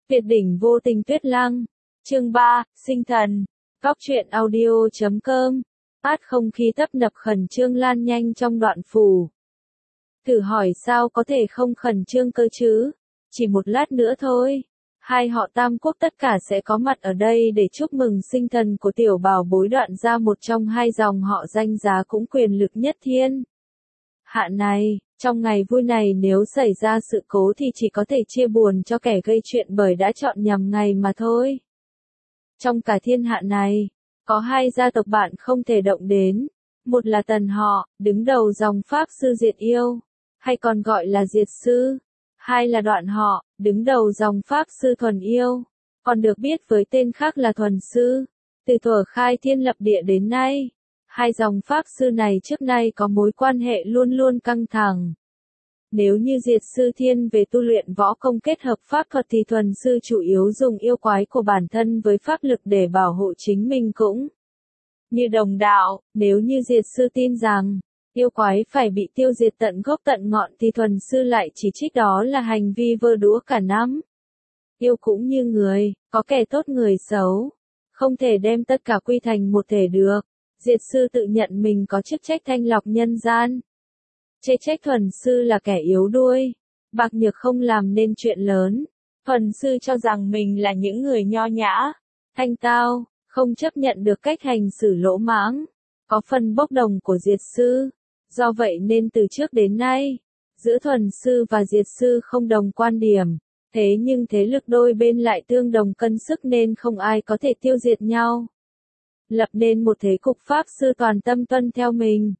Tuyệt đỉnh vô tình tuyết lăng. Chương 3, sinh thần. Góc truyện audio.com. Át không khí tấp nập khẩn trương lan nhanh trong đoạn phủ. Thử hỏi sao có thể không khẩn trương cơ chứ? Chỉ một lát nữa thôi. Hai họ Tam Quốc tất cả sẽ có mặt ở đây để chúc mừng sinh thần của tiểu bảo bối Đoạn Gia, một trong hai dòng họ danh giá cũng quyền lực nhất thiên hạ này. Trong ngày vui này nếu xảy ra sự cố thì chỉ có thể chia buồn cho kẻ gây chuyện bởi đã chọn nhầm ngày mà thôi. Trong cả thiên hạ này, có hai gia tộc bạn không thể động đến. Một là Tần họ, đứng đầu dòng Pháp sư Diệt Yêu, hay còn gọi là Diệt Sư. Hai là Đoạn họ, đứng đầu dòng Pháp sư Thuần Yêu, còn được biết với tên khác là Thuần Sư. Từ thuở khai thiên lập địa đến nay, hai dòng Pháp sư này trước nay có mối quan hệ luôn luôn căng thẳng. Nếu như Diệt Sư thiên về tu luyện võ công kết hợp pháp thuật thì Thuần Sư chủ yếu dùng yêu quái của bản thân với pháp lực để bảo hộ chính mình cũng như đồng đạo. Nếu như Diệt Sư tin rằng yêu quái phải bị tiêu diệt tận gốc tận ngọn thì Thuần Sư lại chỉ trích đó là hành vi vơ đũa cả nắm. Yêu cũng như người, có kẻ tốt người xấu, không thể đem tất cả quy thành một thể được. Diệt Sư tự nhận mình có chức trách thanh lọc nhân gian, chê trách Thuần Sư là kẻ yếu đuôi, bạc nhược không làm nên chuyện lớn. Thuần Sư cho rằng mình là những người nho nhã, thanh tao, không chấp nhận được cách hành xử lỗ mãng, có phần bốc đồng của Diệt Sư. Do vậy nên từ trước đến nay, giữa Thuần Sư và Diệt Sư không đồng quan điểm, thế nhưng thế lực đôi bên lại tương đồng cân sức nên không ai có thể tiêu diệt nhau, lập nên một thế cục Pháp sư toàn tâm tuân theo mình.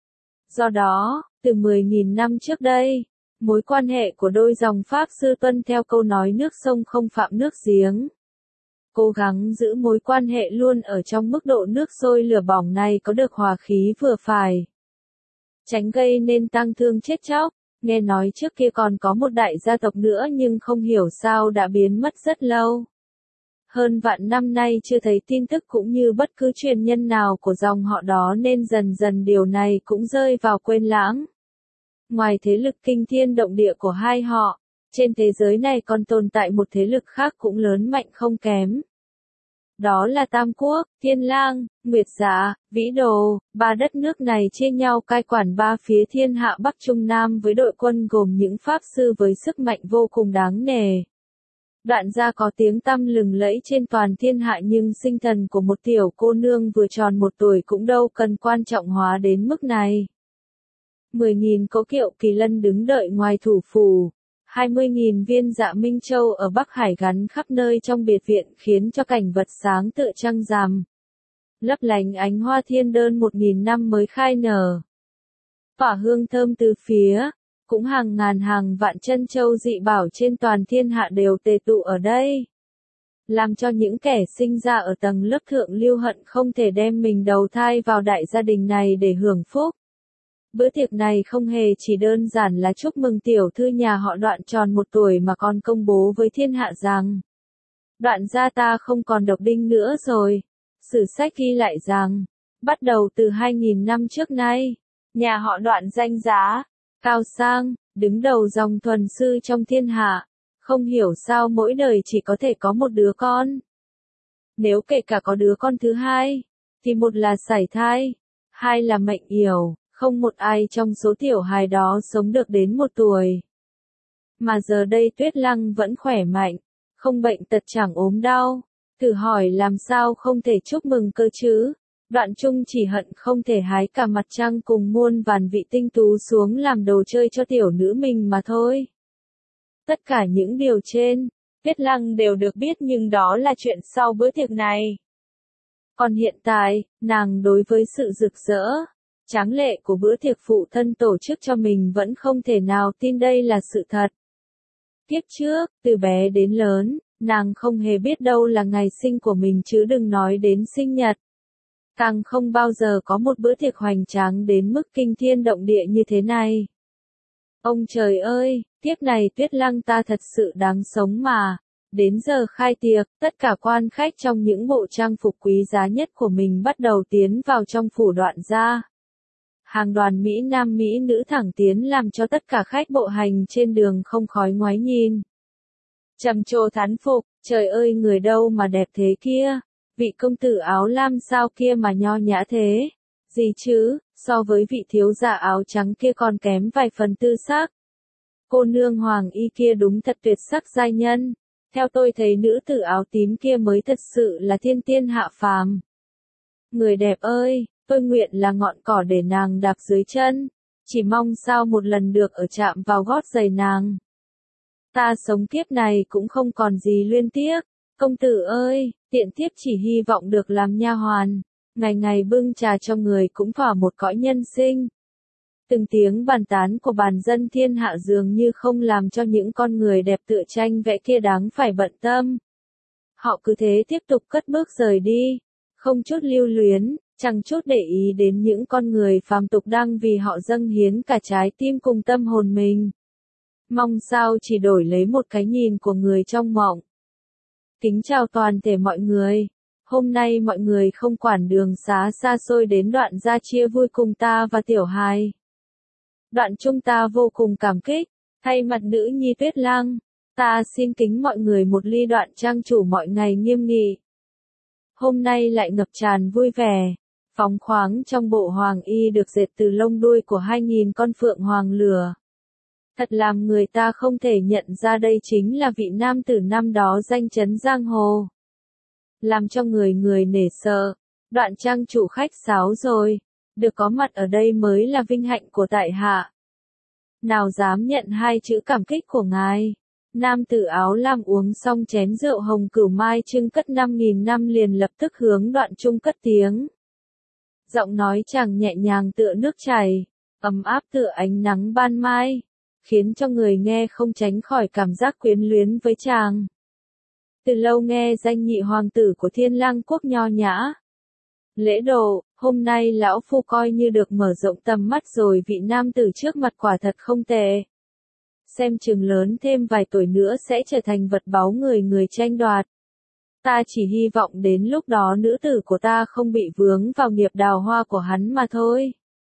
Do đó, từ 10.000 năm trước đây, mối quan hệ của đôi dòng Pháp sư tuân theo câu nói nước sông không phạm nước giếng. Cố gắng giữ mối quan hệ luôn ở trong mức độ nước sôi lửa bỏng này có được hòa khí vừa phải, tránh gây nên tang thương chết chóc. Nghe nói trước kia còn có một đại gia tộc nữa nhưng không hiểu sao đã biến mất rất lâu. Hơn vạn năm nay chưa thấy tin tức cũng như bất cứ truyền nhân nào của dòng họ đó nên dần dần điều này cũng rơi vào quên lãng. Ngoài thế lực kinh thiên động địa của hai họ, trên thế giới này còn tồn tại một thế lực khác cũng lớn mạnh không kém. Đó là Tam Quốc, Thiên Lang, Nguyệt Dạ, Vĩ Đồ. Ba đất nước này chia nhau cai quản ba phía thiên hạ Bắc Trung Nam với đội quân gồm những Pháp sư với sức mạnh vô cùng đáng nể. Đoạn Gia có tiếng tăm lừng lẫy trên toàn thiên hạ nhưng sinh thần của một tiểu cô nương vừa tròn 1 tuổi cũng đâu cần quan trọng hóa đến mức này. 10.000 cỗ kiệu kỳ lân đứng đợi ngoài thủ phủ. 20.000 viên dạ Minh Châu ở Bắc Hải gắn khắp nơi trong biệt viện khiến cho cảnh vật sáng tựa trăng rằm, lấp lánh ánh hoa thiên đơn 1.000 năm mới khai nở. Tỏa hương thơm từ phía, cũng hàng ngàn hàng vạn chân châu dị bảo trên toàn thiên hạ đều tề tụ ở đây, làm cho những kẻ sinh ra ở tầng lớp thượng lưu hận không thể đem mình đầu thai vào đại gia đình này để hưởng phúc. Bữa tiệc này không hề chỉ đơn giản là chúc mừng tiểu thư nhà họ Đoạn tròn 1 tuổi mà còn công bố với thiên hạ rằng Đoạn gia ta không còn độc đinh nữa rồi. Sử sách ghi lại rằng, bắt đầu từ 2.000 năm trước nay, nhà họ Đoạn danh giá, cao sang, đứng đầu dòng Thuần Sư trong thiên hạ, không hiểu sao mỗi đời chỉ có thể có một đứa con. Nếu kể cả có đứa con thứ hai, thì một là sảy thai, hai là mệnh yểu. Không một ai trong số tiểu hài đó sống được đến 1 tuổi. Mà giờ đây Tuyết Lăng vẫn khỏe mạnh, không bệnh tật chẳng ốm đau. Thử hỏi làm sao không thể chúc mừng cơ chứ? Đoạn Trung chỉ hận không thể hái cả mặt trăng cùng muôn vàn vị tinh tú xuống làm đồ chơi cho tiểu nữ mình mà thôi. Tất cả những điều trên, Tuyết Lăng đều được biết nhưng đó là chuyện sau bữa tiệc này. Còn hiện tại, nàng đối với sự rực rỡ, tráng lệ của bữa tiệc phụ thân tổ chức cho mình vẫn không thể nào tin đây là sự thật. Kiếp trước, từ bé đến lớn, nàng không hề biết đâu là ngày sinh của mình chứ đừng nói đến sinh nhật. Càng không bao giờ có một bữa tiệc hoành tráng đến mức kinh thiên động địa như thế này. Ông trời ơi, kiếp này Tuyết Lăng ta thật sự đáng sống mà. Đến giờ khai tiệc, tất cả quan khách trong những bộ trang phục quý giá nhất của mình bắt đầu tiến vào trong phủ Đoạn gia. Hàng đoàn Mỹ Nam Mỹ nữ thẳng tiến làm cho tất cả khách bộ hành trên đường không khói ngoái nhìn. trầm trồ thán phục, trời ơi người đâu mà đẹp thế kia, vị công tử áo lam sao kia mà nho nhã thế, gì chứ, so với vị thiếu gia áo trắng kia còn kém vài phần tư sắc. Cô nương hoàng y kia đúng thật tuyệt sắc giai nhân, theo tôi thấy nữ tử áo tím kia mới thật sự là thiên tiên hạ phàm. Người đẹp ơi, tôi nguyện là ngọn cỏ để nàng đạp dưới chân, chỉ mong sao một lần được ở chạm vào gót giày nàng. Ta sống kiếp này cũng không còn gì luyến tiếc, công tử ơi, tiện thiếp chỉ hy vọng được làm nha hoàn, ngày ngày bưng trà cho người cũng thỏa một cõi nhân sinh. Từng tiếng bàn tán của bàn dân thiên hạ dường như không làm cho những con người đẹp tựa tranh vẽ kia đáng phải bận tâm. Họ cứ thế tiếp tục cất bước rời đi, không chút lưu luyến, chẳng chút để ý đến những con người phàm tục đang vì họ dâng hiến cả trái tim cùng tâm hồn mình. Mong sao chỉ đổi lấy một cái nhìn của người trong mộng. Kính chào toàn thể mọi người. Hôm nay mọi người không quản đường xá xa xôi đến đoạn ra chia vui cùng ta và Tiểu Hài. Đoạn chúng ta vô cùng cảm kích, thay mặt nữ nhi Tuyết Lang, ta xin kính mọi người một ly đoạn trang chủ mọi ngày nghiêm nghị. Hôm nay lại ngập tràn vui vẻ, phóng khoáng trong bộ hoàng y được dệt từ lông đuôi của 2.000 con phượng hoàng lửa. Thật làm người ta không thể nhận ra đây chính là vị nam tử năm đó danh chấn giang hồ. Làm cho người người nể sợ, đoạn trang chủ khách sáo rồi, được có mặt ở đây mới là vinh hạnh của tại hạ. Nào dám nhận hai chữ cảm kích của ngài. Nam tử áo lam uống xong chén rượu hồng cửu mai trưng cất 5.000 năm liền lập tức hướng đoạn trung cất tiếng. Giọng nói chàng nhẹ nhàng tựa nước chảy, ấm áp tựa ánh nắng ban mai, khiến cho người nghe không tránh khỏi cảm giác quyến luyến với chàng. Từ lâu nghe danh nhị hoàng tử của Thiên Lang quốc nho nhã, lễ độ, hôm nay lão phu coi như được mở rộng tầm mắt rồi, vị nam tử trước mặt quả thật không tệ. Xem chừng lớn thêm vài tuổi nữa sẽ trở thành vật báu người người tranh đoạt. Ta chỉ hy vọng đến lúc đó nữ tử của ta không bị vướng vào nghiệp đào hoa của hắn mà thôi.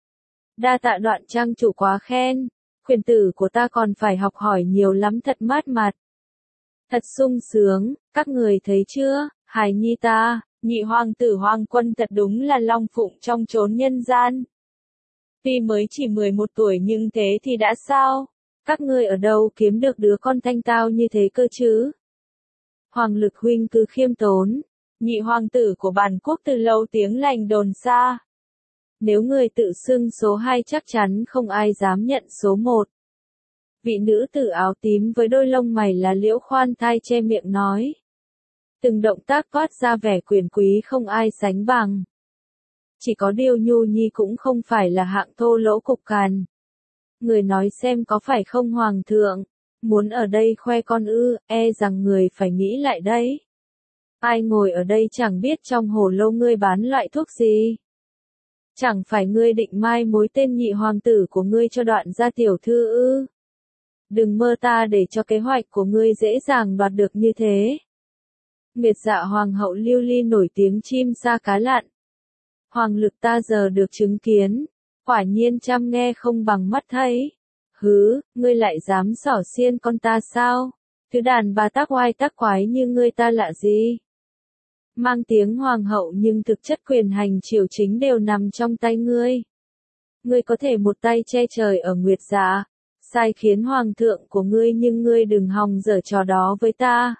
Đa tạ đoạn trang chủ quá khen, khuyển tử của ta còn phải học hỏi nhiều lắm, thật mát mặt. Thật sung sướng, các người thấy chưa, hài nhi ta, nhị hoàng tử Hoàng Quân thật đúng là long phụng trong chốn nhân gian. Tuy mới chỉ 11 tuổi nhưng thế thì đã sao? Các ngươi ở đâu kiếm được đứa con thanh tao như thế cơ chứ? Hoàng Lực huynh cứ khiêm tốn, nhị hoàng tử của bản quốc từ lâu tiếng lành đồn xa. Nếu người tự xưng số 2 chắc chắn không ai dám nhận số 1. Vị nữ tử áo tím với đôi lông mày là Liễu khoan thai che miệng nói. Từng động tác toát ra vẻ quyền quý không ai sánh bằng. Chỉ có điều Nhu Nhi cũng không phải là hạng thô lỗ cục cằn. Người nói xem có phải không hoàng thượng, muốn ở đây khoe con ư, e rằng người phải nghĩ lại đấy. Ai ngồi ở đây chẳng biết trong hồ lô ngươi bán loại thuốc gì. Chẳng phải ngươi định mai mối tên nhị hoàng tử của ngươi cho đoạn gia tiểu thư ư. Đừng mơ ta để cho kế hoạch của ngươi dễ dàng đoạt được như thế. Nguyệt Dạ hoàng hậu Lưu Ly nổi tiếng chim sa cá lặn. Hoàng Lực ta giờ được chứng kiến, quả nhiên chăm nghe không bằng mắt thấy. Hứ, ngươi lại dám xỏ xiên con ta sao? Thứ đàn bà tác oai tác quái như ngươi ta lạ gì? Mang tiếng hoàng hậu nhưng thực chất quyền hành triều chính đều nằm trong tay ngươi. Ngươi có thể một tay che trời ở Nguyệt Dạ, sai khiến hoàng thượng của ngươi, nhưng ngươi đừng hòng giở trò đó với ta.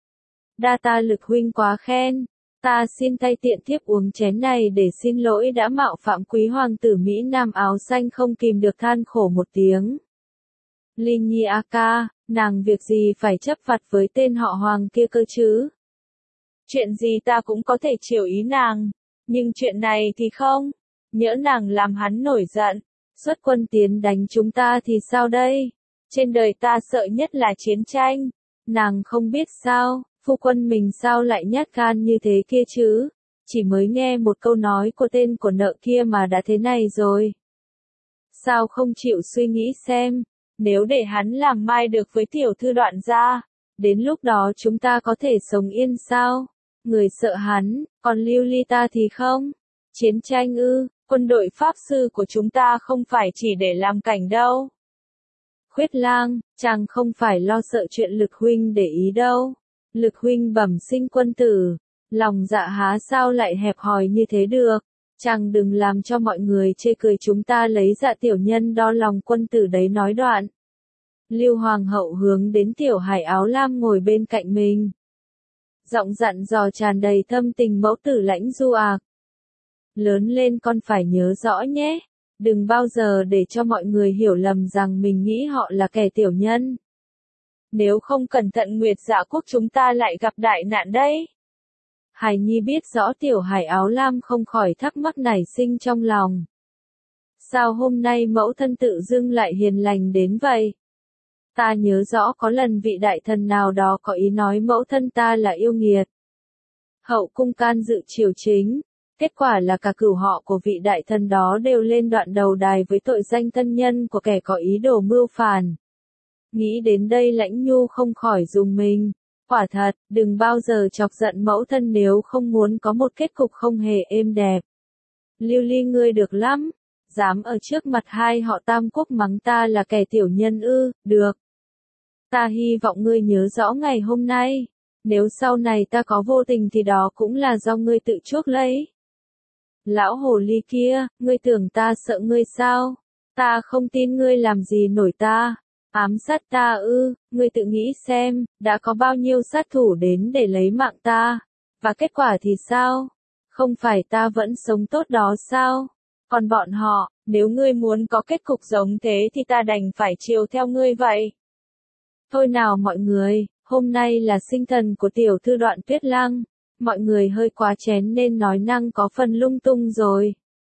Đa ta Lực huynh quá khen, ta xin tay tiện thiếp uống chén này để xin lỗi đã mạo phạm quý hoàng tử Mỹ Nam áo xanh, không kìm được than khổ một tiếng. Linh Nhi a ca, nàng việc gì phải chấp vặt với tên họ Hoàng kia cơ chứ? Chuyện gì ta cũng có thể chiều ý nàng, nhưng chuyện này thì không, nhỡ nàng làm hắn nổi giận, xuất quân tiến đánh chúng ta thì sao đây? Trên đời ta sợ nhất là chiến tranh, nàng không biết sao, phu quân mình sao lại nhát gan như thế kia chứ? Chỉ mới nghe một câu nói của tên của nợ kia mà đã thế này rồi. Sao không chịu suy nghĩ xem, nếu để hắn làm mai được với tiểu thư Đoạn gia, đến lúc đó chúng ta có thể sống yên sao? Người sợ hắn, còn Lưu Ly ta thì không. Chiến tranh ư, quân đội pháp sư của chúng ta không phải chỉ để làm cảnh đâu. Khuyết lang, chàng không phải lo sợ chuyện Lực huynh để ý đâu. Lực huynh bẩm sinh quân tử, lòng dạ há sao lại hẹp hòi như thế được. Chàng đừng làm cho mọi người chê cười chúng ta lấy dạ tiểu nhân đo lòng quân tử đấy nói đoạn. Lưu Hoàng hậu hướng đến tiểu hải áo lam ngồi bên cạnh mình. Giọng dặn dò tràn đầy thâm tình mẫu tử Lãnh Du à. Lớn lên con phải nhớ rõ nhé. Đừng bao giờ để cho mọi người hiểu lầm rằng mình nghĩ họ là kẻ tiểu nhân. Nếu không cẩn thận Nguyệt Dạ quốc chúng ta lại gặp đại nạn đấy. Hải Nhi biết rõ tiểu hải áo lam không khỏi thắc mắc nảy sinh trong lòng. Sao hôm nay mẫu thân tự dưng lại hiền lành đến vậy? Ta nhớ rõ có lần vị đại thần nào đó có ý nói mẫu thân ta là yêu nghiệt. Hậu cung can dự triều chính. Kết quả là cả cửu họ của vị đại thần đó đều lên đoạn đầu đài với tội danh thân nhân của kẻ có ý đồ mưu phản. Nghĩ đến đây Lãnh Nhu không khỏi rùng mình. Quả thật, đừng bao giờ chọc giận mẫu thân nếu không muốn có một kết cục không hề êm đẹp. Lưu Ly ngươi được lắm. Dám ở trước mặt hai họ Tam Quốc mắng ta là kẻ tiểu nhân ư, được. Ta hy vọng ngươi nhớ rõ ngày hôm nay. Nếu sau này ta có vô tình thì đó cũng là do ngươi tự chuốc lấy. Lão hồ ly kia, ngươi tưởng ta sợ ngươi sao? Ta không tin ngươi làm gì nổi ta. Ám sát ta ư, ngươi tự nghĩ xem, đã có bao nhiêu sát thủ đến để lấy mạng ta. Và kết quả thì sao? Không phải ta vẫn sống tốt đó sao? Còn bọn họ, nếu ngươi muốn có kết cục giống thế thì ta đành phải chiều theo ngươi vậy. Thôi nào mọi người, hôm nay là sinh thần của tiểu thư Đoạn Tuyết Lang. Mọi người hơi quá chén nên nói năng có phần lung tung rồi.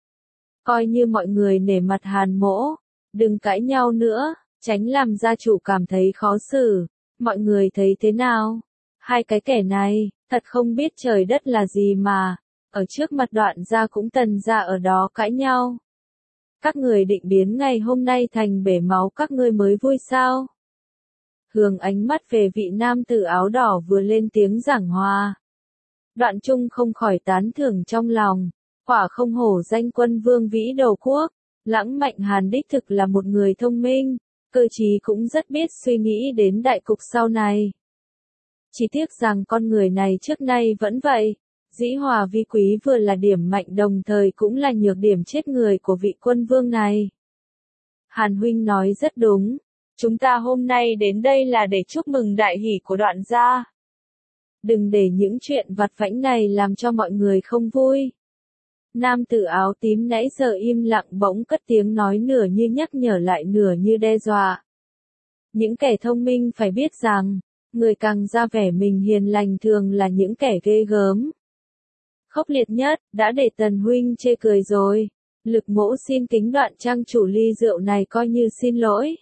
Coi như mọi người nể mặt Hàn Mỗ, đừng cãi nhau nữa, tránh làm gia chủ cảm thấy khó xử. Mọi người thấy thế nào? Hai cái kẻ này, thật không biết trời đất là gì mà, ở trước mặt Đoạn gia cũng Tần gia ở đó cãi nhau. Các người định biến ngày hôm nay thành bể máu các ngươi mới vui sao? Hướng ánh mắt về vị nam tử áo đỏ vừa lên tiếng giảng hòa. Đoạn Trung không khỏi tán thưởng trong lòng, quả không hổ danh quân vương vĩ đầu quốc, Lãng Mạnh Hàn đích thực là một người thông minh, cơ trí cũng rất biết suy nghĩ đến đại cục sau này. Chỉ tiếc rằng con người này trước nay vẫn vậy, dĩ hòa vi quý vừa là điểm mạnh đồng thời cũng là nhược điểm chết người của vị quân vương này. Hàn huynh nói rất đúng, chúng ta hôm nay đến đây là để chúc mừng đại hỷ của Đoạn gia. Đừng để những chuyện vặt vãnh này làm cho mọi người không vui. Nam tử áo tím nãy giờ im lặng bỗng cất tiếng nói nửa như nhắc nhở lại nửa như đe dọa. Những kẻ thông minh phải biết rằng, người càng ra vẻ mình hiền lành thường là những kẻ ghê gớm. Khốc liệt nhất, đã để Tần huynh chê cười rồi. Lực Mỗ xin kính Đoạn trang chủ ly rượu này coi như xin lỗi.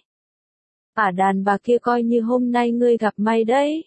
Đàn bà kia coi như hôm nay ngươi gặp may đấy.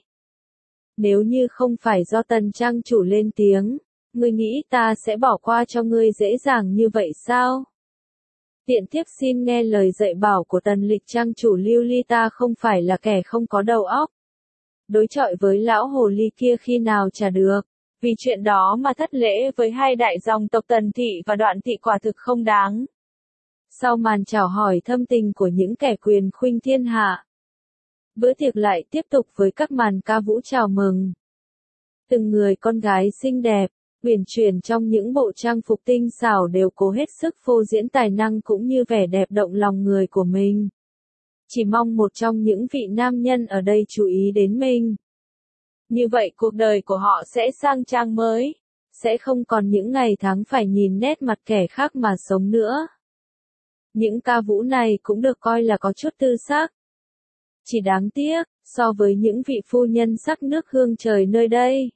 Nếu như không phải do Tần trang chủ lên tiếng, ngươi nghĩ ta sẽ bỏ qua cho ngươi dễ dàng như vậy sao? Tiện thiếp xin nghe lời dạy bảo của Tần lịch trang chủ Lưu Ly, ta không phải là kẻ không có đầu óc. Đối chọi với lão hồ ly kia khi nào chả được. Vì chuyện đó mà thất lễ với hai đại dòng tộc Tần thị và Đoạn thị quả thực không đáng. Sau màn chào hỏi thâm tình của những kẻ quyền khuynh thiên hạ, bữa tiệc lại tiếp tục với các màn ca vũ chào mừng. Từng người con gái xinh đẹp, uyển chuyển trong những bộ trang phục tinh xảo đều cố hết sức phô diễn tài năng cũng như vẻ đẹp động lòng người của mình. Chỉ mong một trong những vị nam nhân ở đây chú ý đến mình. Như vậy cuộc đời của họ sẽ sang trang mới, sẽ không còn những ngày tháng phải nhìn nét mặt kẻ khác mà sống nữa. Những ca vũ này cũng được coi là có chút tư sắc. Chỉ đáng tiếc, so với những vị phu nhân sắc nước hương trời nơi đây,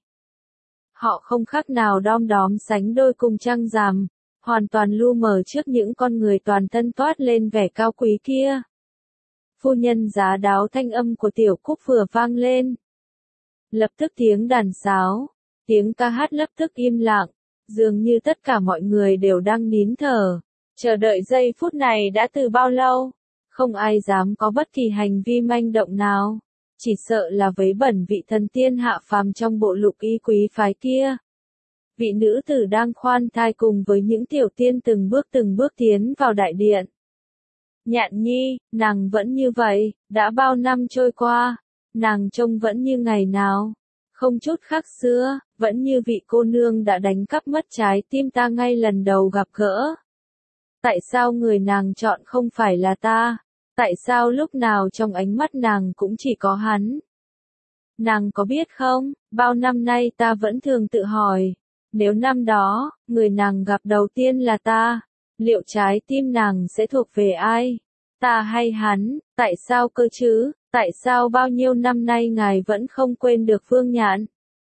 họ không khác nào đom đóm sánh đôi cùng trăng rằm, hoàn toàn lu mờ trước những con người toàn thân toát lên vẻ cao quý kia. Phu nhân giá đáo thanh âm của Tiểu Cúc vừa vang lên. Lập tức tiếng đàn sáo, tiếng ca hát lập tức im lặng, dường như tất cả mọi người đều đang nín thở, chờ đợi giây phút này đã từ bao lâu. Không ai dám có bất kỳ hành vi manh động nào, chỉ sợ là vấy bẩn vị thần tiên hạ phàm trong bộ lục y quý phái kia. Vị nữ tử đang khoan thai cùng với những tiểu tiên từng bước tiến vào đại điện. Nhạn Nhi, nàng vẫn như vậy, đã bao năm trôi qua, nàng trông vẫn như ngày nào, không chút khác xưa, vẫn như vị cô nương đã đánh cắp mất trái tim ta ngay lần đầu gặp gỡ. Tại sao người nàng chọn không phải là ta? Tại sao lúc nào trong ánh mắt nàng cũng chỉ có hắn? Nàng có biết không, bao năm nay ta vẫn thường tự hỏi, nếu năm đó, người nàng gặp đầu tiên là ta, liệu trái tim nàng sẽ thuộc về ai? Ta hay hắn, tại sao cơ chứ, tại sao bao nhiêu năm nay ngài vẫn không quên được Vương Nhạn?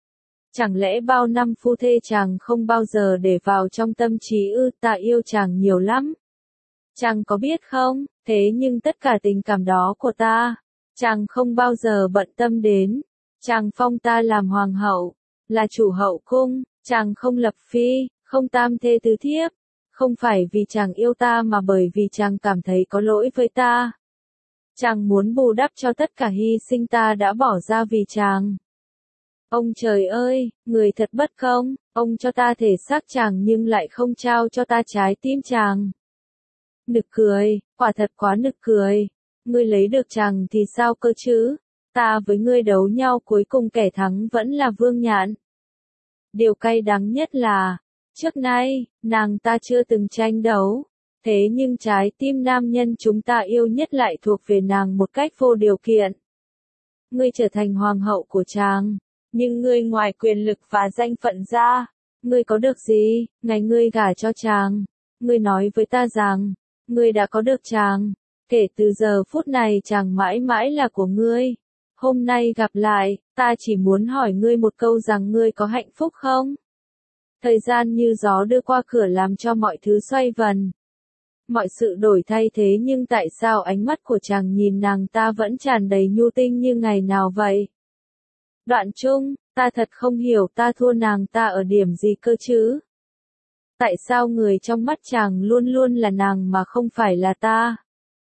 Chẳng lẽ bao năm phu thê chàng không bao giờ để vào trong tâm trí ư? Ta yêu chàng nhiều lắm. Chàng có biết không, thế nhưng tất cả tình cảm đó của ta, chàng không bao giờ bận tâm đến. Chàng phong ta làm hoàng hậu, là chủ hậu cung, chàng không lập phi, không tam thê tứ thiếp, không phải vì chàng yêu ta mà bởi vì chàng cảm thấy có lỗi với ta. Chàng muốn bù đắp cho tất cả hy sinh ta đã bỏ ra vì chàng. Ông trời ơi, người thật bất công, ông cho ta thể xác chàng nhưng lại không trao cho ta trái tim chàng. Nực cười, quả thật quá nực cười. Ngươi lấy được chàng thì sao cơ chứ? Ta với ngươi đấu nhau cuối cùng kẻ thắng vẫn là Vương Nhạn. Điều cay đắng nhất là, trước nay, nàng ta chưa từng tranh đấu. Thế nhưng trái tim nam nhân chúng ta yêu nhất lại thuộc về nàng một cách vô điều kiện. Ngươi trở thành hoàng hậu của chàng, nhưng ngươi ngoài quyền lực và danh phận ra, ngươi có được gì? Ngày ngươi gả cho chàng, ngươi nói với ta rằng, ngươi đã có được chàng. Kể từ giờ phút này chàng mãi mãi là của ngươi. Hôm nay gặp lại, ta chỉ muốn hỏi ngươi một câu rằng ngươi có hạnh phúc không? Thời gian như gió đưa qua cửa làm cho mọi thứ xoay vần. Mọi sự đổi thay thế nhưng tại sao ánh mắt của chàng nhìn nàng ta vẫn tràn đầy nhu tinh như ngày nào vậy? Đoạn chung, ta thật không hiểu ta thua nàng ta ở điểm gì cơ chứ? Tại sao người trong mắt chàng luôn luôn là nàng mà không phải là ta?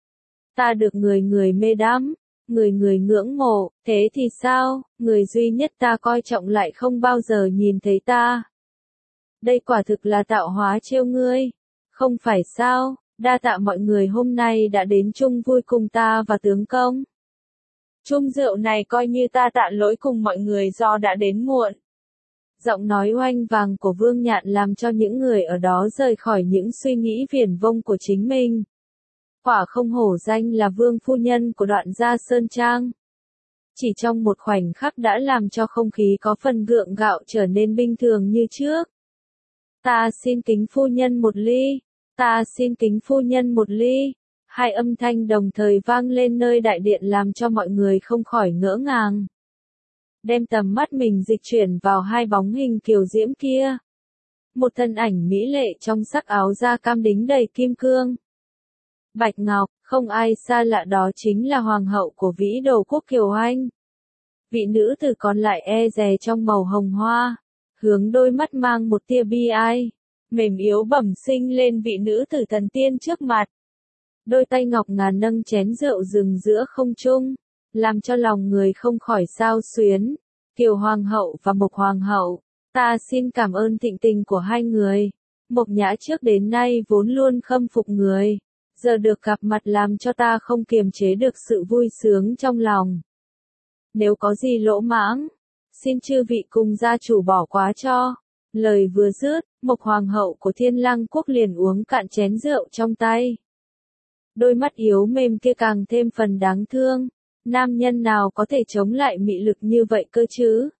Ta được người người mê đắm, người người ngưỡng mộ, thế thì sao, người duy nhất ta coi trọng lại không bao giờ nhìn thấy ta. Đây quả thực là tạo hóa trêu ngươi, không phải sao, đa tạ mọi người hôm nay đã đến chung vui cùng ta và tướng công. Chung rượu này coi như ta tạ lỗi cùng mọi người do đã đến muộn. Giọng nói oanh vàng của Vương Nhạn làm cho những người ở đó rời khỏi những suy nghĩ viển vông của chính mình. Quả không hổ danh là vương phu nhân của Đoạn Gia Sơn Trang. Chỉ trong một khoảnh khắc đã làm cho không khí có phần gượng gạo trở nên bình thường như trước. Ta xin kính phu nhân một ly, ta xin kính phu nhân một ly. Hai âm thanh đồng thời vang lên nơi đại điện làm cho mọi người không khỏi ngỡ ngàng. Đem tầm mắt mình dịch chuyển vào hai bóng hình kiều diễm kia. Một thân ảnh mỹ lệ trong sắc áo da cam đính đầy kim cương. Bạch ngọc, không ai xa lạ đó chính là hoàng hậu của vĩ đồ quốc Kiều Anh. Vị nữ tử còn lại e dè trong màu hồng hoa, hướng đôi mắt mang một tia bi ai, mềm yếu bẩm sinh lên vị nữ tử thần tiên trước mặt. Đôi tay ngọc ngà nâng chén rượu dừng giữa không trung, làm cho lòng người không khỏi xao xuyến. Kiều hoàng hậu và Mộc hoàng hậu, ta xin cảm ơn thịnh tình của hai người. Mộc Nhã trước đến nay vốn luôn khâm phục người, giờ được gặp mặt làm cho ta không kiềm chế được sự vui sướng trong lòng. Nếu có gì lỗ mãng, xin chư vị cùng gia chủ bỏ qua cho. Lời vừa dứt, Mộc hoàng hậu của Thiên Lăng quốc liền uống cạn chén rượu trong tay. Đôi mắt yếu mềm kia càng thêm phần đáng thương. Nam nhân nào có thể chống lại mị lực như vậy cơ chứ?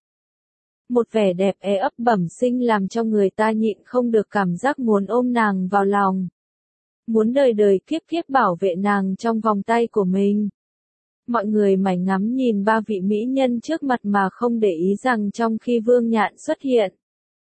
Một vẻ đẹp ấp bẩm sinh làm cho người ta nhịn không được cảm giác muốn ôm nàng vào lòng. Muốn đời đời kiếp kiếp bảo vệ nàng trong vòng tay của mình. Mọi người mải ngắm nhìn ba vị mỹ nhân trước mặt mà không để ý rằng trong khi Vương Nhạn xuất hiện,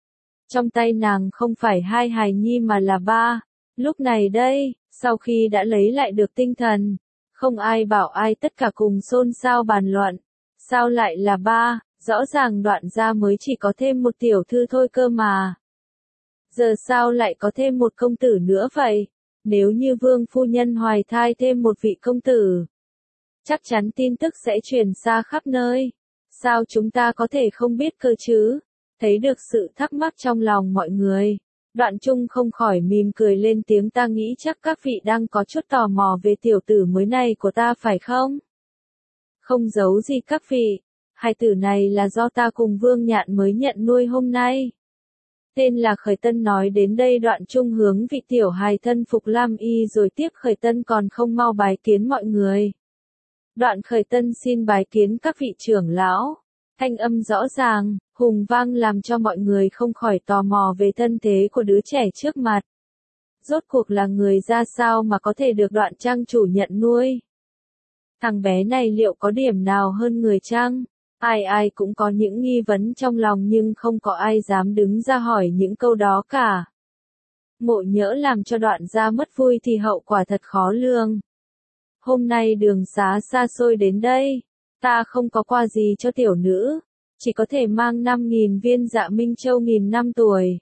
trong tay nàng không phải hai hài nhi mà là ba. Lúc này đây, sau khi đã lấy lại được tinh thần, không ai bảo ai tất cả cùng xôn xao bàn luận. Sao lại là ba, rõ ràng Đoạn gia mới chỉ có thêm một tiểu thư thôi cơ mà. Giờ sao lại có thêm một công tử nữa vậy? Nếu như vương phu nhân hoài thai thêm một vị công tử, chắc chắn tin tức sẽ truyền xa khắp nơi. Sao chúng ta có thể không biết cơ chứ? Thấy được sự thắc mắc trong lòng mọi người, Đoạn Trung không khỏi mỉm cười lên tiếng, ta nghĩ chắc các vị đang có chút tò mò về tiểu tử mới này của ta phải không? Không giấu gì các vị, hài tử này là do ta cùng Vương Nhạn mới nhận nuôi hôm nay. Tên là Khởi Tân. Nói đến đây Đoạn Trung hướng vị tiểu hài thân phục lam y rồi tiếp Khởi Tân còn không mau bái kiến mọi người. Đoạn Khởi Tân xin bái kiến các vị trưởng lão. Thanh âm rõ ràng, hùng vang làm cho mọi người không khỏi tò mò về thân thế của đứa trẻ trước mặt. Rốt cuộc là người ra sao mà có thể được Đoạn trang chủ nhận nuôi? Thằng bé này liệu có điểm nào hơn người chăng? Ai ai cũng có những nghi vấn trong lòng nhưng không có ai dám đứng ra hỏi những câu đó cả. Ngộ nhỡ làm cho Đoạn gia mất vui thì hậu quả thật khó lường. Hôm nay đường xá xa xôi đến đây, ta không có quà gì cho tiểu nữ, chỉ có thể mang 5.000 viên Dạ Minh Châu nghìn năm tuổi.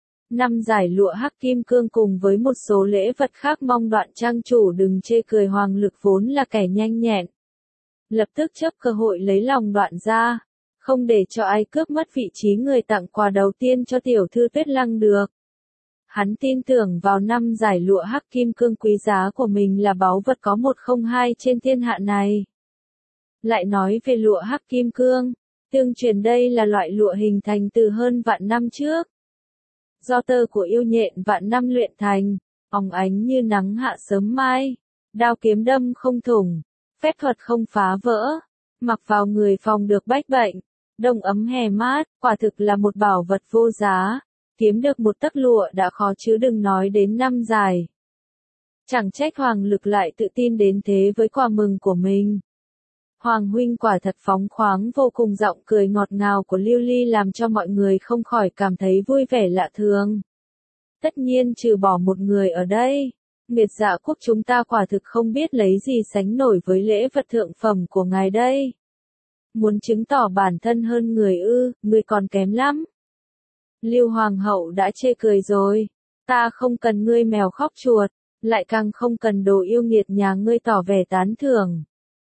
5 giải lụa hắc kim cương cùng với một số lễ vật khác, mong Đoạn trang chủ đừng chê cười. Hoàng Lực vốn là kẻ nhanh nhẹn, lập tức chấp cơ hội lấy lòng Đoạn gia, không để cho ai cướp mất vị trí người tặng quà đầu tiên cho tiểu thư Tuyết Lăng được. Hắn tin tưởng vào 5 giải lụa hắc kim cương quý giá của mình là báu vật có một không hai trên thiên hạ này. Lại nói về lụa hắc kim cương, tương truyền đây là loại lụa hình thành từ hơn vạn năm trước. Do tơ của yêu nhện vạn năm luyện thành, óng ánh như nắng hạ sớm mai, đao kiếm đâm không thủng, phép thuật không phá vỡ, mặc vào người phòng được bách bệnh, đông ấm hè mát, quả thực là một bảo vật vô giá. Kiếm được một tấc lụa đã khó chứ đừng nói đến 5 giải. Chẳng trách Hoàng Lực lại tự tin đến thế với quà mừng của mình. Hoàng huynh quả thật phóng khoáng vô cùng. Giọng cười ngọt ngào của Lưu Ly làm cho mọi người không khỏi cảm thấy vui vẻ lạ thường. Tất nhiên trừ bỏ một người ở đây, Nguyệt Dạ Quốc chúng ta quả thực không biết lấy gì sánh nổi với lễ vật thượng phẩm của ngài đây. Muốn chứng tỏ bản thân hơn người ư, người còn kém lắm. Lưu Hoàng hậu đã chê cười rồi, ta không cần ngươi mèo khóc chuột, lại càng không cần đồ yêu nghiệt nhà ngươi tỏ vẻ tán thưởng.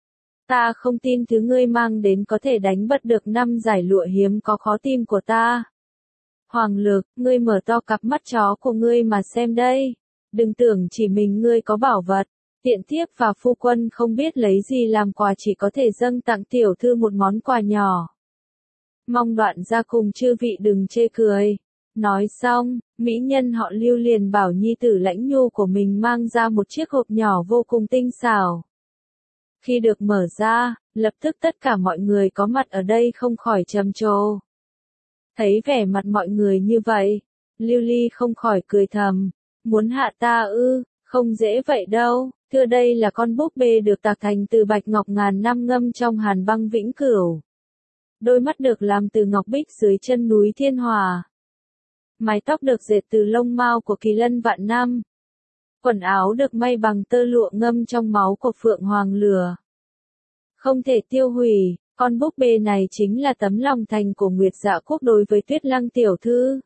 Ta không tin thứ ngươi mang đến có thể đánh bật được 5 giải lụa hiếm có khó tìm của ta. Hoàng Lực, ngươi mở to cặp mắt chó của ngươi mà xem đây, đừng tưởng chỉ mình ngươi có bảo vật, tiện thiếp và phu quân không biết lấy gì làm quà, chỉ có thể dâng tặng tiểu thư một món quà nhỏ. Mong Đoạn gia cùng chư vị đừng chê cười. Nói xong, mỹ nhân họ Lưu liền bảo nhi tử Lãnh Nhu của mình mang ra một chiếc hộp nhỏ vô cùng tinh xảo. Khi được mở ra, lập tức tất cả mọi người có mặt ở đây không khỏi trầm trồ. Thấy vẻ mặt mọi người như vậy, Lưu Ly không khỏi cười thầm, muốn hạ ta ư, không dễ vậy đâu. Thưa đây là con búp bê được tạc thành từ bạch ngọc ngàn năm ngâm trong hàn băng vĩnh cửu. Đôi mắt được làm từ ngọc bích dưới chân núi Thiên Hòa. Mái tóc được dệt từ lông mao của kỳ lân vạn năm. Quần áo được may bằng tơ lụa ngâm trong máu của phượng hoàng lửa. Không thể tiêu hủy, con búp bê này chính là tấm lòng thành của Nguyệt Dạ Quốc đối với Tuyết Lăng tiểu thư.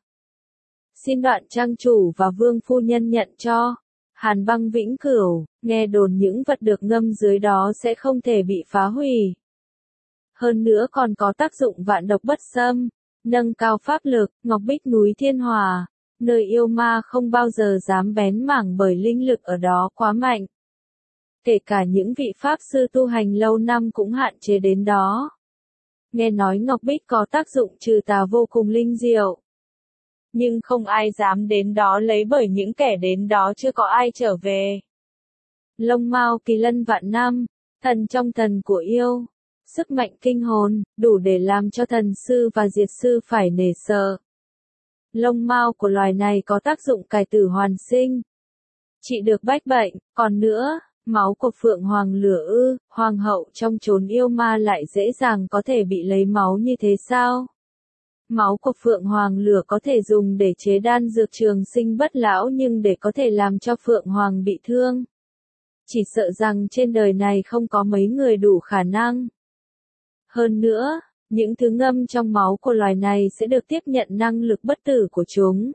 Xin Đoạn trang chủ và vương phu nhân nhận cho. Hàn băng vĩnh cửu, nghe đồn những vật được ngâm dưới đó sẽ không thể bị phá hủy. Hơn nữa còn có tác dụng vạn độc bất xâm, nâng cao pháp lực. Ngọc bích núi Thiên Hòa, nơi yêu ma không bao giờ dám bén mảng bởi linh lực ở đó quá mạnh. Kể cả những vị pháp sư tu hành lâu năm cũng hạn chế đến đó. Nghe nói Ngọc bích có tác dụng trừ tà vô cùng linh diệu. Nhưng không ai dám đến đó lấy bởi những kẻ đến đó chưa có ai trở về. Lông mao kỳ lân vạn năm, thần trong thần của yêu. Sức mạnh kinh hồn, đủ để làm cho thần sư và diệt sư phải nể sợ. Lông mao của loài này có tác dụng cải tử hoàn sinh, trị được bách bệnh. Còn nữa, máu của phượng hoàng lửa ư, hoàng hậu trong chốn yêu ma lại dễ dàng có thể bị lấy máu như thế sao? Máu của phượng hoàng lửa có thể dùng để chế đan dược trường sinh bất lão, nhưng để có thể làm cho phượng hoàng bị thương, chỉ sợ rằng trên đời này không có mấy người đủ khả năng. Hơn nữa, những thứ ngâm trong máu của loài này sẽ được tiếp nhận năng lực bất tử của chúng.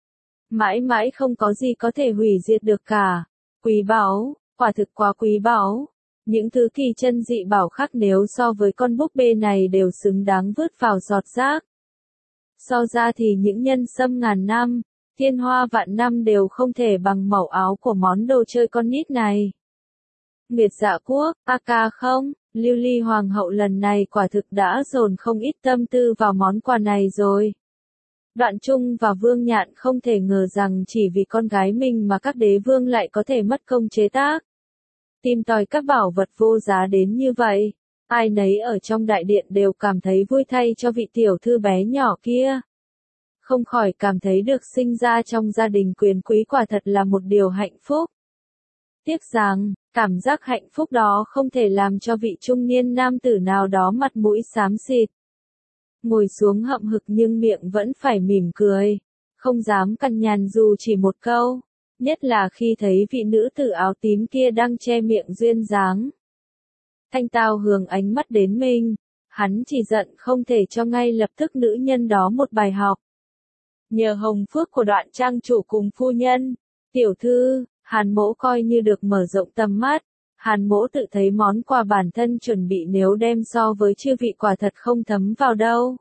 Mãi mãi không có gì có thể hủy diệt được cả. Quý báu, quả thực quá quý báu. Những thứ kỳ chân dị bảo khác nếu so với con búp bê này đều xứng đáng vứt vào giọt rác. So ra thì những nhân sâm ngàn năm, Thiên hoa vạn năm đều không thể bằng màu áo của món đồ chơi con nít này. Nguyệt Dạ Quốc, a ca không, Lưu Ly Hoàng hậu lần này quả thực đã dồn không ít tâm tư vào món quà này rồi. Đoạn Trung và Vương Nhạn không thể ngờ rằng chỉ vì con gái mình mà các đế vương lại có thể mất công chế tác. Tìm tòi các bảo vật vô giá đến như vậy, ai nấy ở trong đại điện đều cảm thấy vui thay cho vị tiểu thư bé nhỏ kia. Không khỏi cảm thấy được sinh ra trong gia đình quyền quý quả thật là một điều hạnh phúc. Tiếc rằng, cảm giác hạnh phúc đó không thể làm cho vị trung niên nam tử nào đó mặt mũi xám xịt. Ngồi xuống hậm hực nhưng miệng vẫn phải mỉm cười, không dám cằn nhằn dù chỉ một câu, nhất là khi thấy vị nữ tử áo tím kia đang che miệng duyên dáng. Thanh Tao hướng ánh mắt đến mình, hắn chỉ giận không thể cho ngay lập tức nữ nhân đó một bài học. Nhờ hồng phước của Đoạn trang chủ cùng phu nhân, tiểu thư, Hàn Mỗ coi như được mở rộng tầm mắt. Hàn Mỗ tự thấy món quà bản thân chuẩn bị nếu đem so với chư vị quả thật không thấm vào đâu.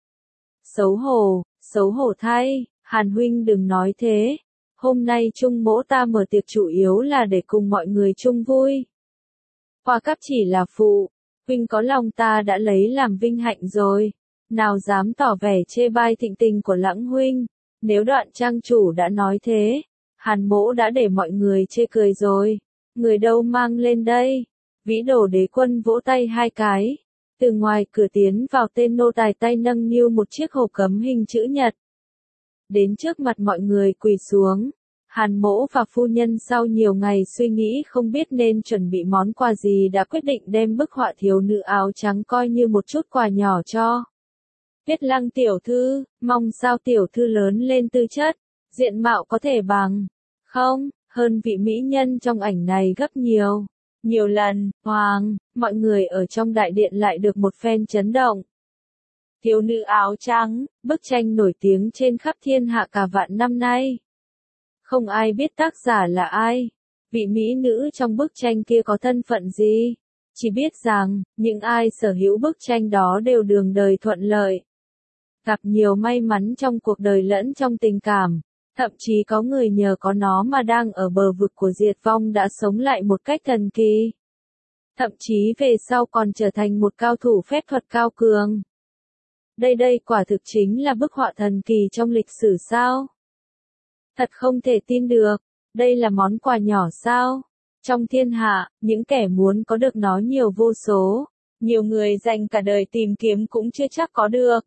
Xấu hổ thay, Hàn huynh đừng nói thế. Hôm nay Trung Mỗ ta mở tiệc chủ yếu là để cùng mọi người chung vui. Hoa cáp chỉ là phụ, huynh có lòng ta đã lấy làm vinh hạnh rồi. Nào dám tỏ vẻ chê bai thịnh tình của Lãng huynh, nếu Đoạn trang chủ đã nói thế, Hàn Mỗ đã để mọi người chê cười rồi. Người đâu mang lên đây? Vĩ Đồ đế quân vỗ tay hai cái. Từ ngoài cửa tiến vào tên nô tài tay nâng niu một chiếc hộp cấm hình chữ nhật. Đến trước mặt mọi người quỳ xuống. Hàn Mỗ và phu nhân sau nhiều ngày suy nghĩ không biết nên chuẩn bị món quà gì đã quyết định đem bức họa thiếu nữ áo trắng coi như một chút quà nhỏ cho. Tuyết Lăng tiểu thư, mong sao tiểu thư lớn lên tư chất, diện mạo có thể bằng, không, hơn vị mỹ nhân trong ảnh này gấp nhiều. Nhiều lần, hoàng, mọi người ở trong đại điện lại được một phen chấn động. Thiếu nữ áo trắng, bức tranh nổi tiếng trên khắp thiên hạ cả vạn năm nay. Không ai biết tác giả là ai, vị mỹ nữ trong bức tranh kia có thân phận gì. Chỉ biết rằng, những ai sở hữu bức tranh đó đều đường đời thuận lợi. Gặp nhiều may mắn trong cuộc đời lẫn trong tình cảm. Thậm chí có người nhờ có nó mà đang ở bờ vực của diệt vong đã sống lại một cách thần kỳ. Thậm chí về sau còn trở thành một cao thủ phép thuật cao cường. Đây quả thực chính là bức họa thần kỳ trong lịch sử sao? Thật không thể tin được, đây là món quà nhỏ sao? Trong thiên hạ, những kẻ muốn có được nó nhiều vô số, nhiều người dành cả đời tìm kiếm cũng chưa chắc có được.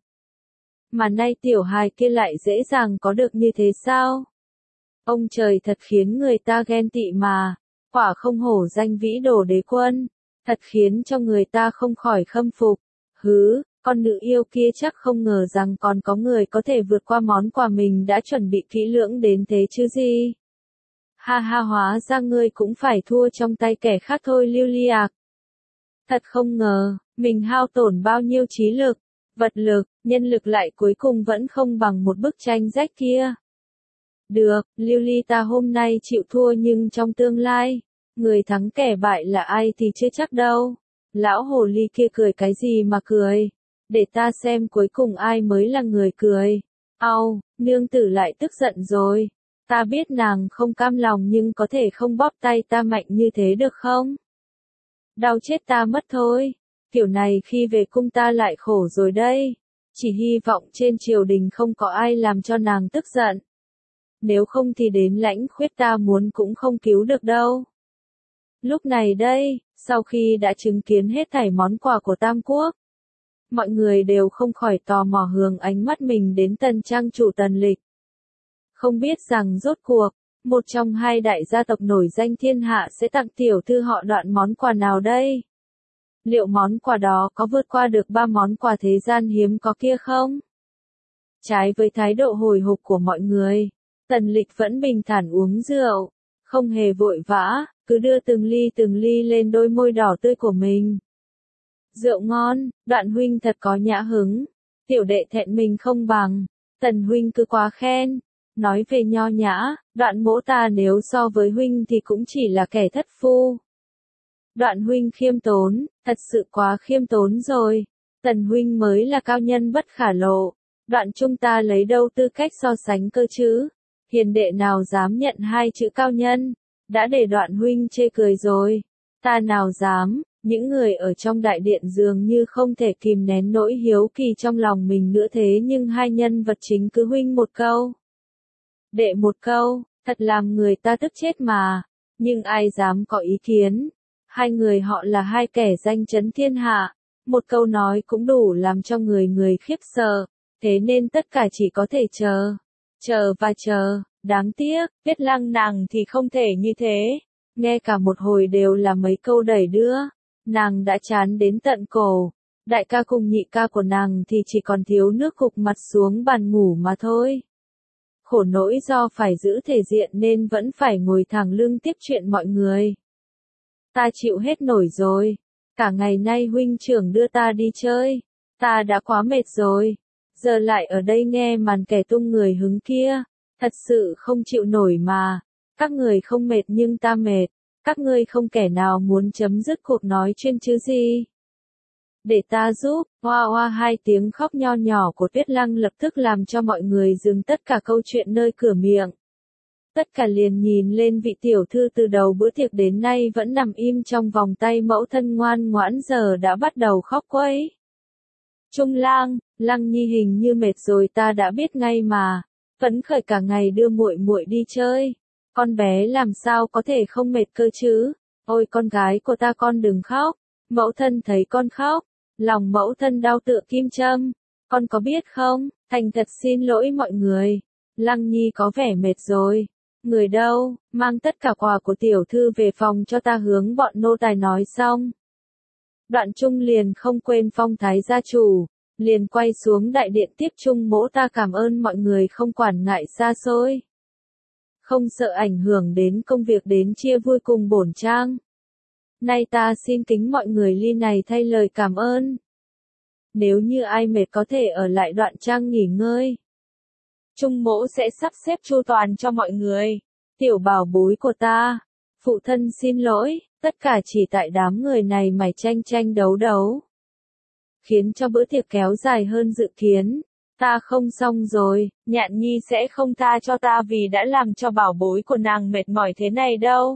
Mà nay tiểu hài kia lại dễ dàng có được như thế sao? Ông trời thật khiến người ta ghen tị mà, quả không hổ danh Vĩ Đồ đế quân, thật khiến cho người ta không khỏi khâm phục. Hứ, con nữ yêu kia chắc không ngờ rằng còn có người có thể vượt qua món quà mình đã chuẩn bị kỹ lưỡng đến thế chứ gì. Ha ha, hóa ra ngươi cũng phải thua trong tay kẻ khác thôi Lưu Ly Ạc. Thật không ngờ, mình hao tổn bao nhiêu trí lực, vật lực, nhân lực lại cuối cùng vẫn không bằng một bức tranh rách kia. Được, Lưu Ly ta hôm nay chịu thua nhưng trong tương lai, người thắng kẻ bại là ai thì chưa chắc đâu. Lão hồ ly kia cười cái gì mà cười, để ta xem cuối cùng ai mới là người cười. Au, nương tử lại tức giận rồi, ta biết nàng không cam lòng nhưng có thể không bóp tay ta mạnh như thế được không? Đau chết ta mất thôi, kiểu này khi về cung ta lại khổ rồi đây. Chỉ hy vọng trên triều đình không có ai làm cho nàng tức giận. Nếu không thì đến Lãnh Khuyết ta muốn cũng không cứu được đâu. Lúc này đây, sau khi đã chứng kiến hết thảy món quà của Tam Quốc, mọi người đều không khỏi tò mò hướng ánh mắt mình đến Tần trang chủ Tần Lịch. Không biết rằng rốt cuộc, một trong hai đại gia tộc nổi danh thiên hạ sẽ tặng tiểu thư họ Đoạn món quà nào đây? Liệu món quà đó có vượt qua được 3 món quà thế gian hiếm có kia không? Trái với thái độ hồi hộp của mọi người, Tần Lịch vẫn bình thản uống rượu, không hề vội vã, cứ đưa từng ly lên đôi môi đỏ tươi của mình. Rượu ngon, Đoạn huynh thật có nhã hứng, tiểu đệ thẹn mình không bằng, Tần huynh cứ quá khen. Nói về nho nhã, Đoạn mỗ ta nếu so với huynh thì cũng chỉ là kẻ thất phu. Đoạn huynh khiêm tốn, thật sự quá khiêm tốn rồi. Tần huynh mới là cao nhân bất khả lộ. Đoạn chúng ta lấy đâu tư cách so sánh cơ chứ? Hiền đệ nào dám nhận hai chữ cao nhân, đã để Đoạn huynh chê cười rồi. Ta nào dám, những người ở trong đại điện dường như không thể kìm nén nỗi hiếu kỳ trong lòng mình nữa thế nhưng hai nhân vật chính cứ huynh một câu. Đệ một câu, thật làm người ta tức chết mà, nhưng ai dám có ý kiến. Hai người họ là hai kẻ danh chấn thiên hạ, một câu nói cũng đủ làm cho người người khiếp sợ, thế nên tất cả chỉ có thể chờ. Chờ và chờ, đáng tiếc, Tuyết Lăng nàng thì không thể như thế. Nghe cả một hồi đều là mấy câu đẩy đưa, nàng đã chán đến tận cổ. Đại ca cùng nhị ca của nàng thì chỉ còn thiếu nước gục mặt xuống bàn ngủ mà thôi. Khổ nỗi do phải giữ thể diện nên vẫn phải ngồi thẳng lưng tiếp chuyện mọi người. Ta chịu hết nổi rồi. Cả ngày nay huynh trưởng đưa ta đi chơi. Ta đã quá mệt rồi. Giờ lại ở đây nghe màn kẻ tung người hứng kia. Thật sự không chịu nổi mà. Các người không mệt nhưng ta mệt. Các ngươi không kẻ nào muốn chấm dứt cuộc nói chuyện chứ gì. Để ta giúp, hoa hoa hai tiếng khóc nho nhỏ của Tuyết Lăng lập tức làm cho mọi người dừng tất cả câu chuyện nơi cửa miệng. Tất cả liền nhìn lên vị tiểu thư từ đầu bữa tiệc đến nay vẫn nằm im trong vòng tay mẫu thân ngoan ngoãn giờ đã bắt đầu khóc quấy. Trung Lang, Lăng Nhi hình như mệt rồi ta đã biết ngay mà, phấn khởi cả ngày đưa muội muội đi chơi. Con bé làm sao có thể không mệt cơ chứ? Ôi con gái của ta con đừng khóc. Mẫu thân thấy con khóc, lòng mẫu thân đau tựa kim châm. Con có biết không? Thành thật xin lỗi mọi người. Lăng Nhi có vẻ mệt rồi. Người đâu? Mang tất cả quà của tiểu thư về phòng cho ta hướng bọn nô tài nói xong. Đoạn Trung liền không quên phong thái gia chủ, liền quay xuống đại điện tiếp Trung Mỗ ta cảm ơn mọi người không quản ngại xa xôi. Không sợ ảnh hưởng đến công việc đến chia vui cùng bổn trang. Nay ta xin kính mọi người ly này thay lời cảm ơn. Nếu như ai mệt có thể ở lại Đoạn trang nghỉ ngơi. Trung Mỗ sẽ sắp xếp chu toàn cho mọi người. Tiểu bảo bối của ta. Phụ thân xin lỗi, tất cả chỉ tại đám người này mày tranh tranh đấu đấu. Khiến cho bữa tiệc kéo dài hơn dự kiến. Ta không xong rồi, Nhạn Nhi sẽ không tha cho ta vì đã làm cho bảo bối của nàng mệt mỏi thế này đâu.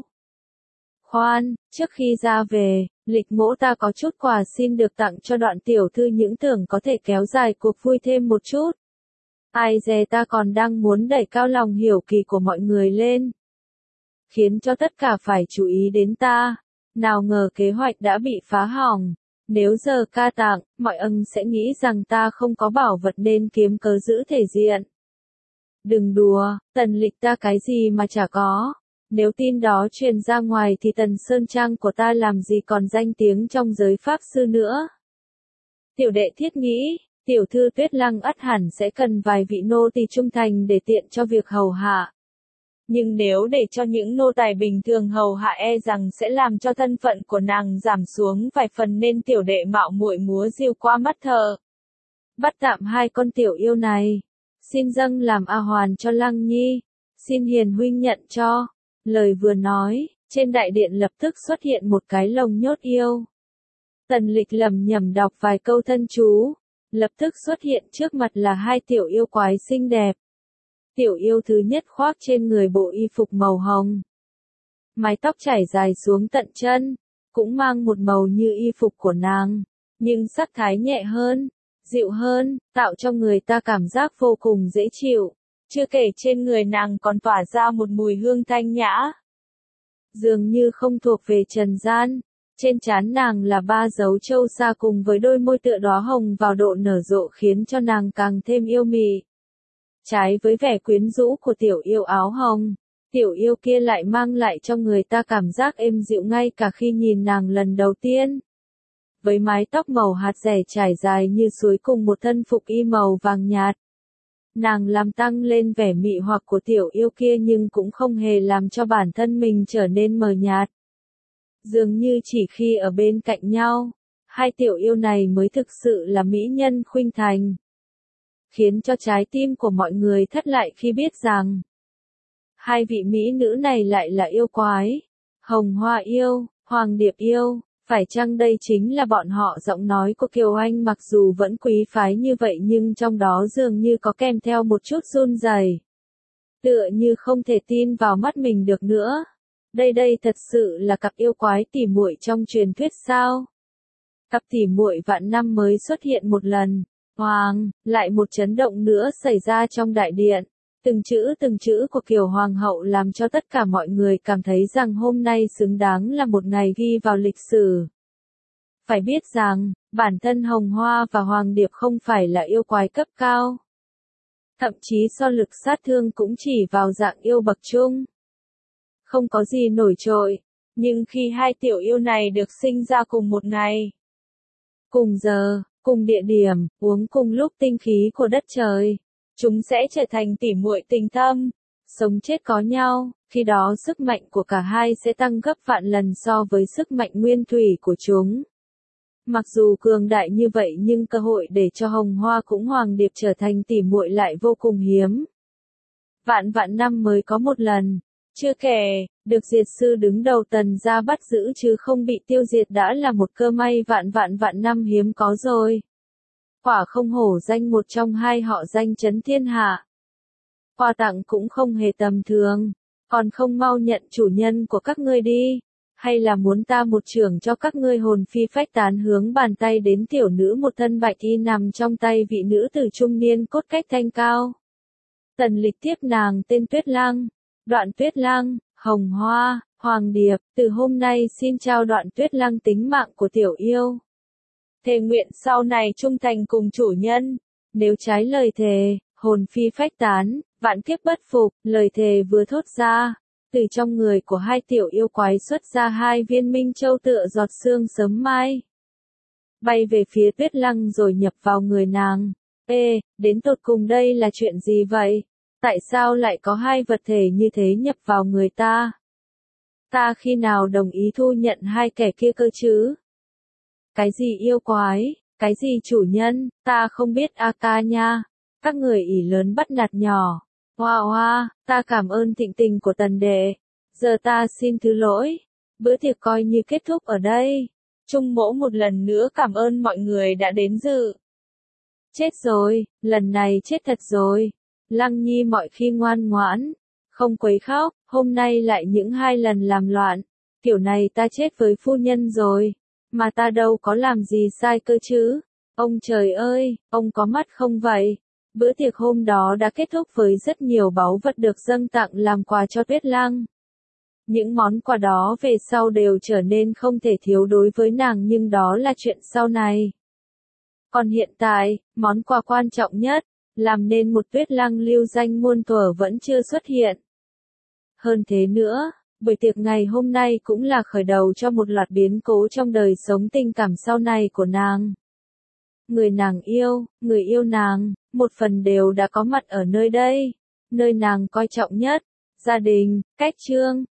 Khoan, trước khi ra về, Lịch Mỗ ta có chút quà xin được tặng cho Đoạn tiểu thư những tưởng có thể kéo dài cuộc vui thêm một chút. Ai dè ta còn đang muốn đẩy cao lòng hiểu kỳ của mọi người lên. Khiến cho tất cả phải chú ý đến ta. Nào ngờ kế hoạch đã bị phá hỏng. Nếu giờ ca tặng, mọi ân sẽ nghĩ rằng ta không có bảo vật nên kiếm cớ giữ thể diện. Đừng đùa, Tần Lịch ta cái gì mà chả có. Nếu tin đó truyền ra ngoài thì Tần Sơn Trang của ta làm gì còn danh tiếng trong giới pháp sư nữa. Tiểu đệ thiết nghĩ, tiểu thư Tuyết Lăng ắt hẳn sẽ cần vài vị nô tỳ trung thành để tiện cho việc hầu hạ. Nhưng nếu để cho những nô tài bình thường hầu hạ e rằng sẽ làm cho thân phận của nàng giảm xuống vài phần nên tiểu đệ mạo muội múa diêu qua mắt thợ. Bắt tạm hai con tiểu yêu này. Xin dâng làm A Hoàn cho Lăng Nhi. Xin hiền huynh nhận cho. Lời vừa nói, trên đại điện lập tức xuất hiện một cái lồng nhốt yêu. Tần Lịch lẩm nhẩm đọc vài câu thân chú. Lập tức xuất hiện trước mặt là hai tiểu yêu quái xinh đẹp. Tiểu yêu thứ nhất khoác trên người bộ y phục màu hồng. Mái tóc chảy dài xuống tận chân, cũng mang một màu như y phục của nàng, nhưng sắc thái nhẹ hơn, dịu hơn, tạo cho người ta cảm giác vô cùng dễ chịu. Chưa kể trên người nàng còn tỏa ra một mùi hương thanh nhã. Dường như không thuộc về trần gian. Trên trán nàng là 3 dấu châu sa cùng với đôi môi tựa đóa hồng vào độ nở rộ khiến cho nàng càng thêm yêu mị. Trái với vẻ quyến rũ của tiểu yêu áo hồng, tiểu yêu kia lại mang lại cho người ta cảm giác êm dịu ngay cả khi nhìn nàng lần đầu tiên. Với mái tóc màu hạt rẻ trải dài như suối cùng một thân phục y màu vàng nhạt. Nàng làm tăng lên vẻ mị hoặc của tiểu yêu kia nhưng cũng không hề làm cho bản thân mình trở nên mờ nhạt. Dường như chỉ khi ở bên cạnh nhau, hai tiểu yêu này mới thực sự là mỹ nhân khuynh thành. Khiến cho trái tim của mọi người thất lại khi biết rằng hai vị mỹ nữ này lại là yêu quái. Hồng Hoa yêu, Hoàng Điệp yêu, phải chăng đây chính là bọn họ? Giọng nói của Kiều Anh mặc dù vẫn quý phái như vậy nhưng trong đó dường như có kèm theo một chút run rẩy. tựa như không thể tin vào mắt mình được nữa. Đây thật sự là cặp yêu quái tỉ muội trong truyền thuyết sao? Cặp tỉ muội vạn năm mới xuất hiện một lần. Hoàng, lại một chấn động nữa xảy ra trong đại điện. Từng chữ của Kiều Hoàng hậu làm cho tất cả mọi người cảm thấy rằng hôm nay xứng đáng là một ngày ghi vào lịch sử. Phải biết rằng, bản thân Hồng Hoa và Hoàng Điệp không phải là yêu quái cấp cao. Thậm chí so lực sát thương cũng chỉ vào dạng yêu bậc trung. Không có gì nổi trội, nhưng khi hai tiểu yêu này được sinh ra cùng một ngày, cùng giờ, cùng địa điểm, uống cùng lúc tinh khí của đất trời, chúng sẽ trở thành tỉ muội tình thâm, sống chết có nhau, khi đó sức mạnh của cả hai sẽ tăng gấp vạn lần so với sức mạnh nguyên thủy của chúng. Mặc dù cường đại như vậy nhưng cơ hội để cho Hồng Hoa cũng Hoàng Điệp trở thành tỉ muội lại vô cùng hiếm. Vạn năm mới có một lần. Chưa kể, được diệt sư đứng đầu Tần gia bắt giữ chứ không bị tiêu diệt đã là một cơ may vạn năm hiếm có rồi. Quả không hổ danh một trong hai họ danh chấn thiên hạ. Quà tặng cũng không hề tầm thường, còn không mau nhận chủ nhân của các ngươi đi, hay là muốn ta một chưởng cho các ngươi hồn phi phách tán hướng bàn tay đến tiểu nữ một thân bạch y nằm trong tay vị nữ tử trung niên cốt cách thanh cao. Tần Lịch tiếp nàng tên Tuyết Lăng. Đoạn Tuyết Lăng, Hồng Hoa, Hoàng Điệp, từ hôm nay xin trao Đoạn Tuyết Lăng tính mạng của tiểu yêu. Thề nguyện sau này trung thành cùng chủ nhân, nếu trái lời thề, hồn phi phách tán, vạn kiếp bất phục, lời thề vừa thốt ra, từ trong người của hai tiểu yêu quái xuất ra hai viên minh châu tựa giọt sương sớm mai. Bay về phía Tuyết Lăng rồi nhập vào người nàng. Ê, đến tột cùng đây là chuyện gì vậy? Tại sao lại có hai vật thể như thế nhập vào người ta? Ta khi nào đồng ý thu nhận hai kẻ kia cơ chứ? Cái gì yêu quái, cái gì chủ nhân, ta không biết a ca nha. Các người ỷ lớn bắt nạt nhỏ. Hoa hoa, ta cảm ơn thịnh tình của Tần đệ. Giờ ta xin thứ lỗi. Bữa tiệc coi như kết thúc ở đây. Trung mỗ một lần nữa cảm ơn mọi người đã đến dự. Chết rồi, lần này chết thật rồi. Lăng Nhi mọi khi ngoan ngoãn, không quấy khóc, hôm nay lại những hai lần làm loạn. Kiểu này ta chết với phu nhân rồi, mà ta đâu có làm gì sai cơ chứ. Ông trời ơi, ông có mắt không vậy? Bữa tiệc hôm đó đã kết thúc với rất nhiều báu vật được dâng tặng làm quà cho Tuyết Lăng. Những món quà đó về sau đều trở nên không thể thiếu đối với nàng nhưng đó là chuyện sau này. Còn hiện tại, món quà quan trọng nhất, làm nên một Tuyết Lăng lưu danh muôn thuở vẫn chưa xuất hiện. Hơn thế nữa, buổi tiệc ngày hôm nay cũng là khởi đầu cho một loạt biến cố trong đời sống tình cảm sau này của nàng. Người nàng yêu, người yêu nàng, một phần đều đã có mặt ở nơi đây, nơi nàng coi trọng nhất, gia đình, cách trương,